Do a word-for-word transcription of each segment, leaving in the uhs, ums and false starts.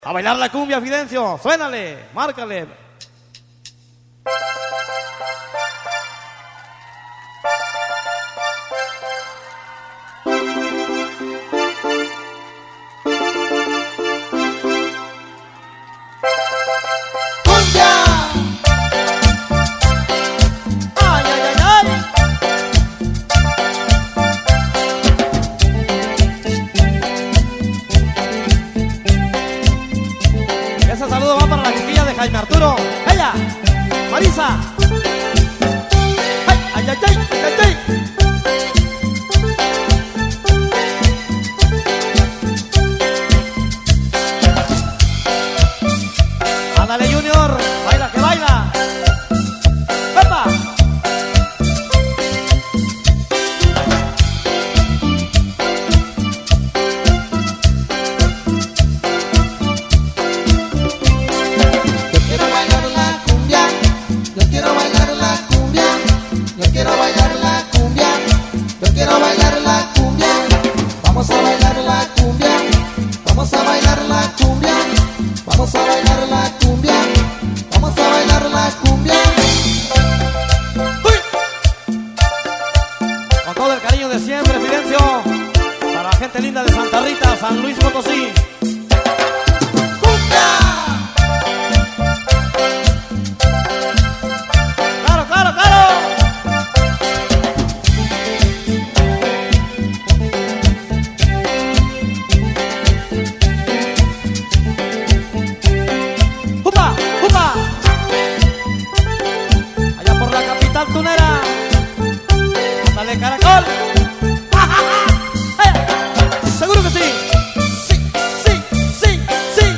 A bailar la cumbia, Fidencio, suénale, márcale. Jaime Arturo, ella, Marisa, ay, ay, ay, ay, ay, ay. Ándale Junior, baila que baila, ¡epa! Linda de Santa Rita, San Luis Potosí. ¡Cumbia! ¡Claro, claro, claro! ¡Jupa! ¡Jupa! Allá por la capital tunera. ¡Dale, caracol! ¡Seguro que sí! ¡Sí, sí, sí, sí!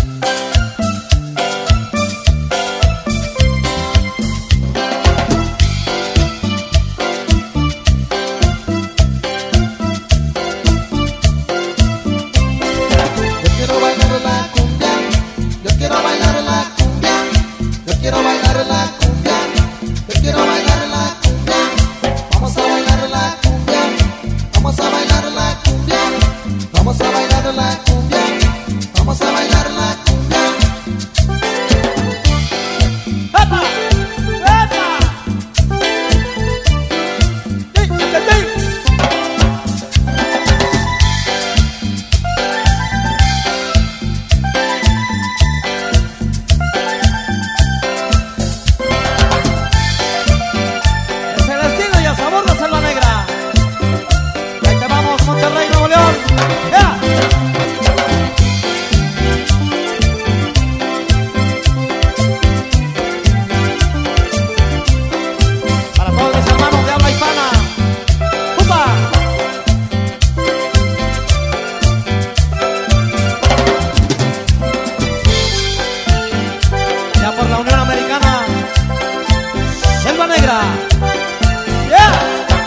Yo quiero bailar la cumbia, yo quiero bailar la cumbia, yo quiero bailar la cumbia, yo quiero bailar la cumbia. Vamos a bailar la cumbia, vamos a bailar la cumbia. Vamos a bailar la cumbia, vamos a bailar la cumbia. ¡Epa! ¡Epa! ¡Ey, ey, ey! Es el estilo y el sabor de Selva Negra. Ahí te vamos, Monterrey, Nuevo León. ¡Ea! Para todos mis hermanos de habla hispana. ¡Upa! Ya por la Unión Americana, Selva Negra. ¡Yeah!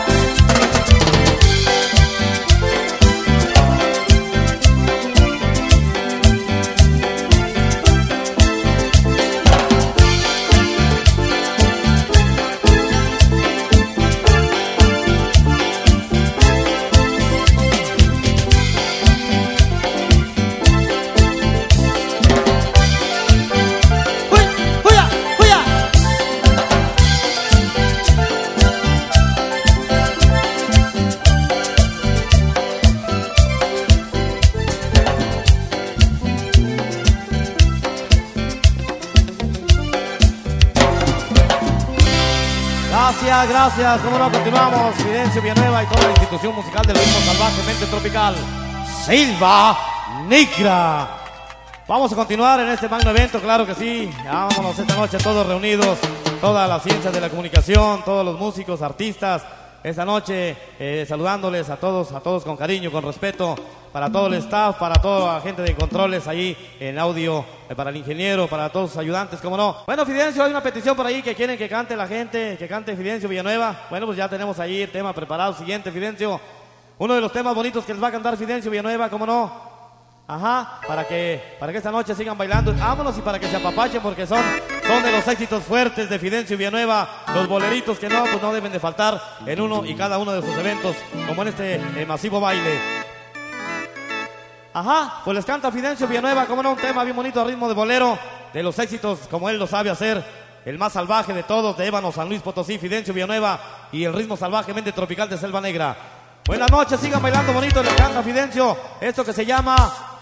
Gracias, gracias. Como no, continuamos. Fidencio Villanueva y toda la institución musical del ritmo salvajemente tropical, Selva Negra. Vamos a continuar en este magno evento, claro que sí. Ya vámonos esta noche todos reunidos, todas las ciencias de la comunicación, todos los músicos, artistas. Esta noche eh, saludándoles a todos, a todos con cariño, con respeto, para todo el staff, para toda la gente de controles ahí en audio, eh, para el ingeniero, para todos los ayudantes, como no. Bueno, Fidencio, hay una petición por ahí que quieren que cante la gente, que cante Fidencio Villanueva. Bueno, pues ya tenemos ahí el tema preparado. Siguiente, Fidencio. Uno de los temas bonitos que les va a cantar Fidencio Villanueva, como no. Ajá, para que, para que esta noche sigan bailando. Vámonos y para que se apapachen porque son, son de los éxitos fuertes de Fidencio Villanueva. Los boleritos que no, pues no deben de faltar en uno y cada uno de sus eventos, como en este eh, masivo baile. Ajá, pues les canta Fidencio Villanueva, como no, un tema bien bonito a ritmo de bolero, de los éxitos como él lo sabe hacer, el más salvaje de todos, de Ébano, San Luis Potosí, Fidencio Villanueva, y el ritmo salvajemente tropical de Selva Negra. Buenas noches, sigan bailando bonito, les canta Fidencio, esto que se llama